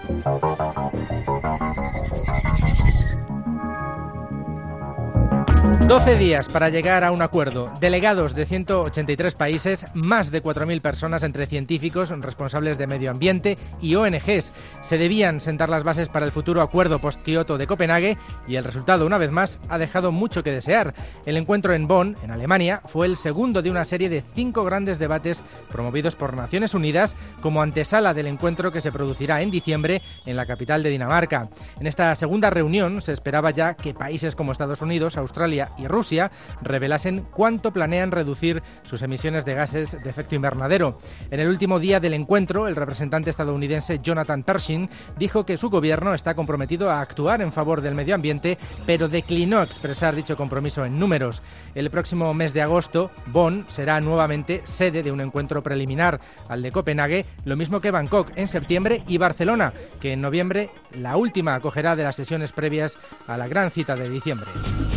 «12 días para llegar a un acuerdo. Delegados de 183 países, más de 4.000 personas entre científicos, responsables de medio ambiente y ONGs. Se debían sentar las bases para el futuro acuerdo post-Kioto de Copenhague y el resultado, una vez más, ha dejado mucho que desear. El encuentro en Bonn, en Alemania, fue el segundo de una serie de 5 grandes debates promovidos por Naciones Unidas como antesala del encuentro que se producirá en diciembre en la capital de Dinamarca. En esta segunda reunión se esperaba ya que países como Estados Unidos, Australia y Rusia revelasen cuánto planean reducir sus emisiones de gases de efecto invernadero. En el último día del encuentro, el representante estadounidense Jonathan Pershing dijo que su gobierno está comprometido a actuar en favor del medio ambiente, pero declinó expresar dicho compromiso en números. El próximo mes de agosto, Bonn será nuevamente sede de un encuentro preliminar al de Copenhague, lo mismo que Bangkok en septiembre y Barcelona, que en noviembre la última acogerá de las sesiones previas a la gran cita de diciembre.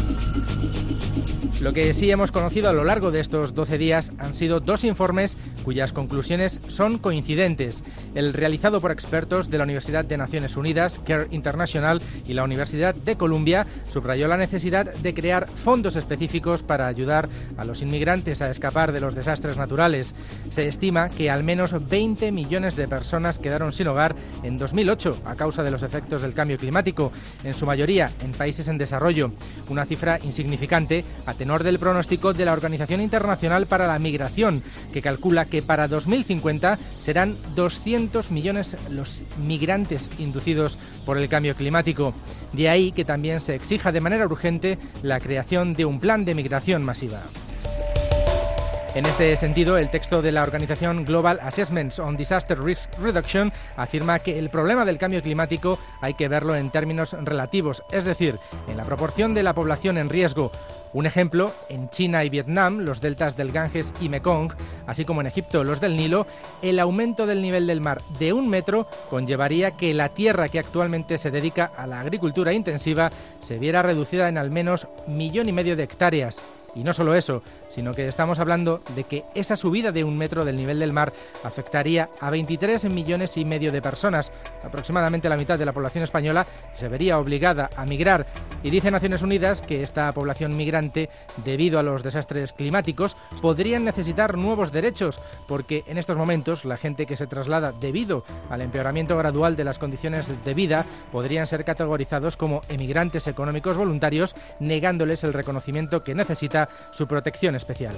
Lo que sí hemos conocido a lo largo de estos 12 días han sido 2 informes cuyas conclusiones son coincidentes. El realizado por expertos de la Universidad de Naciones Unidas, CARE International, y la Universidad de Columbia subrayó la necesidad de crear fondos específicos para ayudar a los inmigrantes a escapar de los desastres naturales. Se estima que al menos 20 millones de personas quedaron sin hogar en 2008 a causa de los efectos del cambio climático, en su mayoría en países en desarrollo. Una cifra insignificante a tenor del pronóstico de la Organización Internacional para la Migración, que calcula que para 2050 serán 200 millones los migrantes inducidos por el cambio climático. De ahí que también se exija de manera urgente la creación de un plan de migración masiva. En este sentido, el texto de la organización Global Assessments on Disaster Risk Reduction afirma que el problema del cambio climático hay que verlo en términos relativos, es decir, en la proporción de la población en riesgo. Un ejemplo, en China y Vietnam, los deltas del Ganges y Mekong, así como en Egipto los del Nilo, el aumento del nivel del mar de 1 metro conllevaría que la tierra que actualmente se dedica a la agricultura intensiva se viera reducida en al menos 1,5 millones de hectáreas. Y no solo eso, sino que estamos hablando de que esa subida de 1 metro del nivel del mar afectaría a 23,5 millones de personas, aproximadamente la mitad de la población española, que se vería obligada a migrar. Y dice Naciones Unidas que esta población migrante, debido a los desastres climáticos, podrían necesitar nuevos derechos, porque en estos momentos la gente que se traslada debido al empeoramiento gradual de las condiciones de vida podrían ser categorizados como emigrantes económicos voluntarios, negándoles el reconocimiento que necesita su protección especial.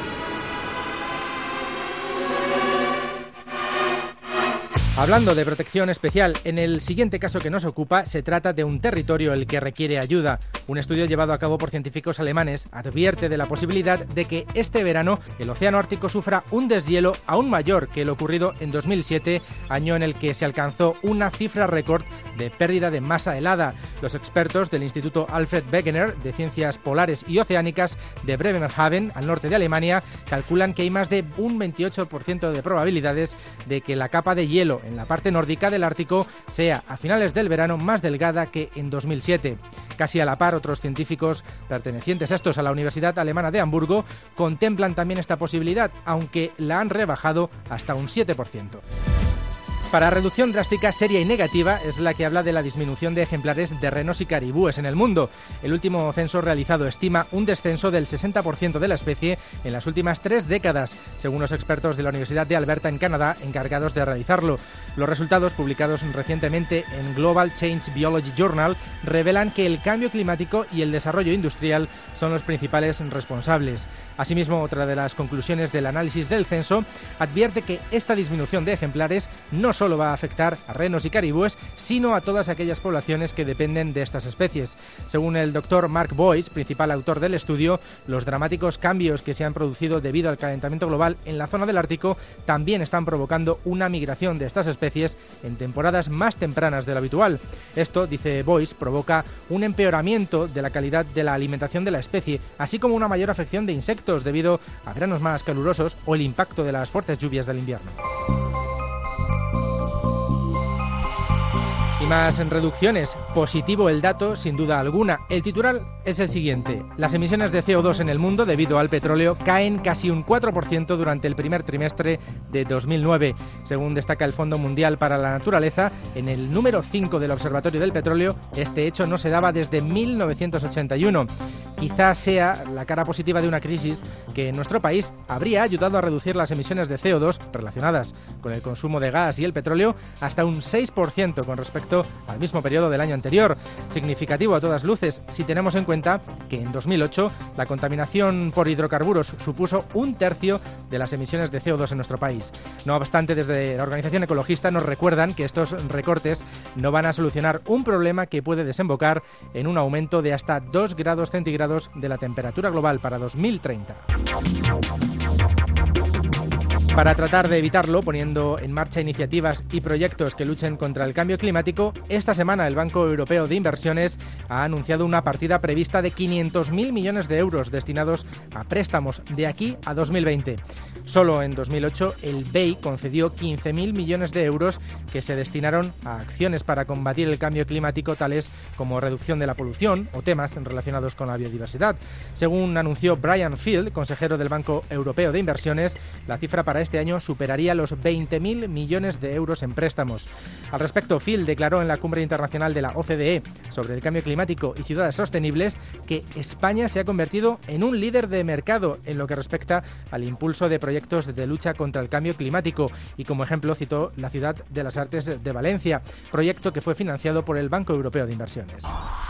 Hablando de protección especial, en el siguiente caso que nos ocupa se trata de un territorio el que requiere ayuda. Un estudio llevado a cabo por científicos alemanes advierte de la posibilidad de que este verano el océano Ártico sufra un deshielo aún mayor que el ocurrido en 2007, año en el que se alcanzó una cifra récord de pérdida de masa helada. Los expertos del Instituto Alfred Wegener de Ciencias Polares y Oceánicas de Bremerhaven, al norte de Alemania, calculan que hay más de un 28% de probabilidades de que la capa de hielo en la parte nórdica del Ártico sea a finales del verano más delgada que en 2007. Casi a la par, otros científicos pertenecientes a la Universidad Alemana de Hamburgo contemplan también esta posibilidad, aunque la han rebajado hasta un 7%. Para reducción drástica, seria y negativa es la que habla de la disminución de ejemplares de renos y caribúes en el mundo. El último censo realizado estima un descenso del 60% de la especie en las últimas 3 décadas, según los expertos de la Universidad de Alberta en Canadá encargados de realizarlo. Los resultados, publicados recientemente en Global Change Biology Journal, revelan que el cambio climático y el desarrollo industrial son los principales responsables. Asimismo, otra de las conclusiones del análisis del censo advierte que esta disminución de ejemplares no solo va a afectar a renos y caribúes, sino a todas aquellas poblaciones que dependen de estas especies. Según el doctor Mark Boyce, principal autor del estudio, los dramáticos cambios que se han producido debido al calentamiento global en la zona del Ártico también están provocando una migración de estas especies en temporadas más tempranas de lo habitual. Esto, dice Boyce, provoca un empeoramiento de la calidad de la alimentación de la especie, así como una mayor afección de insectos debido a veranos más calurosos o el impacto de las fuertes lluvias del invierno. Y más reducciones. Positivo el dato, sin duda alguna. El titular es el siguiente. Las emisiones de CO2 en el mundo, debido al petróleo, caen casi un 4% durante el primer trimestre de 2009. Según destaca el Fondo Mundial para la Naturaleza, en el número 5 del Observatorio del Petróleo, este hecho no se daba desde 1981. Quizás sea la cara positiva de una crisis que en nuestro país habría ayudado a reducir las emisiones de CO2 relacionadas con el consumo de gas y el petróleo hasta un 6% con respecto al mismo periodo del año anterior. Significativo a todas luces si tenemos en cuenta que en 2008 la contaminación por hidrocarburos supuso un tercio de las emisiones de CO2 en nuestro país. No obstante, desde la organización ecologista nos recuerdan que estos recortes no van a solucionar un problema que puede desembocar en un aumento de hasta 2 grados centígrados de la temperatura global para 2030. Para tratar de evitarlo, poniendo en marcha iniciativas y proyectos que luchen contra el cambio climático, esta semana el Banco Europeo de Inversiones ha anunciado una partida prevista de 500.000 millones de euros destinados a préstamos de aquí a 2020. Solo en 2008 el BEI concedió 15.000 millones de euros que se destinaron a acciones para combatir el cambio climático, tales como reducción de la polución o temas relacionados con la biodiversidad. Según anunció Brian Field, consejero del Banco Europeo de Inversiones, la cifra para este año superaría los 20.000 millones de euros en préstamos. Al respecto, Field declaró en la Cumbre Internacional de la OCDE sobre el cambio climático y ciudades sostenibles que España se ha convertido en un líder de mercado en lo que respecta al impulso de proyectos de lucha contra el cambio climático, y como ejemplo citó la Ciudad de las Artes de Valencia, proyecto que fue financiado por el Banco Europeo de Inversiones.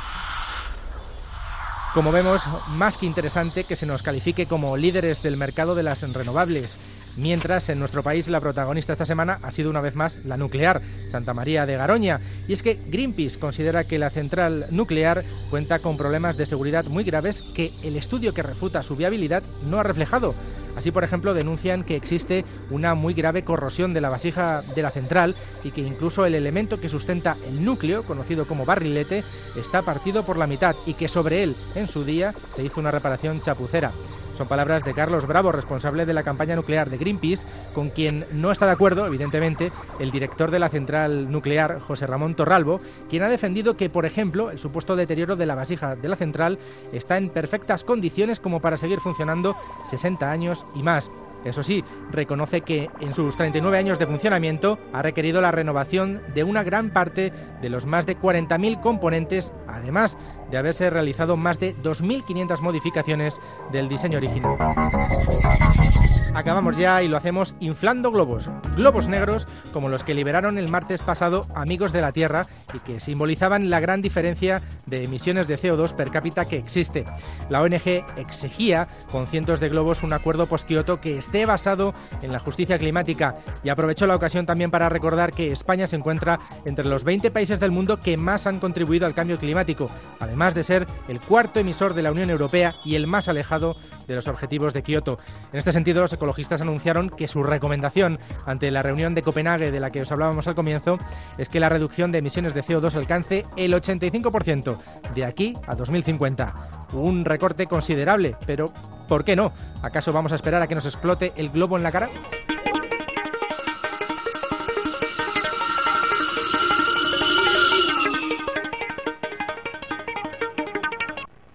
Como vemos, más que interesante que se nos califique como líderes del mercado de las renovables, mientras en nuestro país la protagonista esta semana ha sido una vez más la nuclear, Santa María de Garoña. Y es que Greenpeace considera que la central nuclear cuenta con problemas de seguridad muy graves que el estudio que refuta su viabilidad no ha reflejado. Así, por ejemplo, denuncian que existe una muy grave corrosión de la vasija de la central y que incluso el elemento que sustenta el núcleo, conocido como barrilete, está partido por la mitad y que sobre él, en su día, se hizo una reparación chapucera. Son palabras de Carlos Bravo, responsable de la campaña nuclear de Greenpeace, con quien no está de acuerdo, evidentemente, el director de la central nuclear, José Ramón Torralbo, quien ha defendido que, por ejemplo, el supuesto deterioro de la vasija de la central está en perfectas condiciones como para seguir funcionando 60 años y más. Eso sí, reconoce que en sus 39 años de funcionamiento ha requerido la renovación de una gran parte de los más de 40.000 componentes, además de haberse realizado más de 2.500 modificaciones del diseño original. Acabamos ya y lo hacemos inflando globos. Globos negros como los que liberaron el martes pasado Amigos de la Tierra y que simbolizaban la gran diferencia de emisiones de CO2 per cápita que existe. La ONG exigía con cientos de globos un acuerdo post-Kioto que esté basado en la justicia climática, y aprovechó la ocasión también para recordar que España se encuentra entre los 20 países del mundo que más han contribuido al cambio climático, además de ser el cuarto emisor de la Unión Europea y el más alejado de los objetivos de Kioto. En este sentido, los ecologistas anunciaron que su recomendación ante la reunión de Copenhague de la que os hablábamos al comienzo es que la reducción de emisiones de CO2 alcance el 85% de aquí a 2050. Un recorte considerable, pero ¿por qué no? ¿Acaso vamos a esperar a que nos explote el globo en la cara?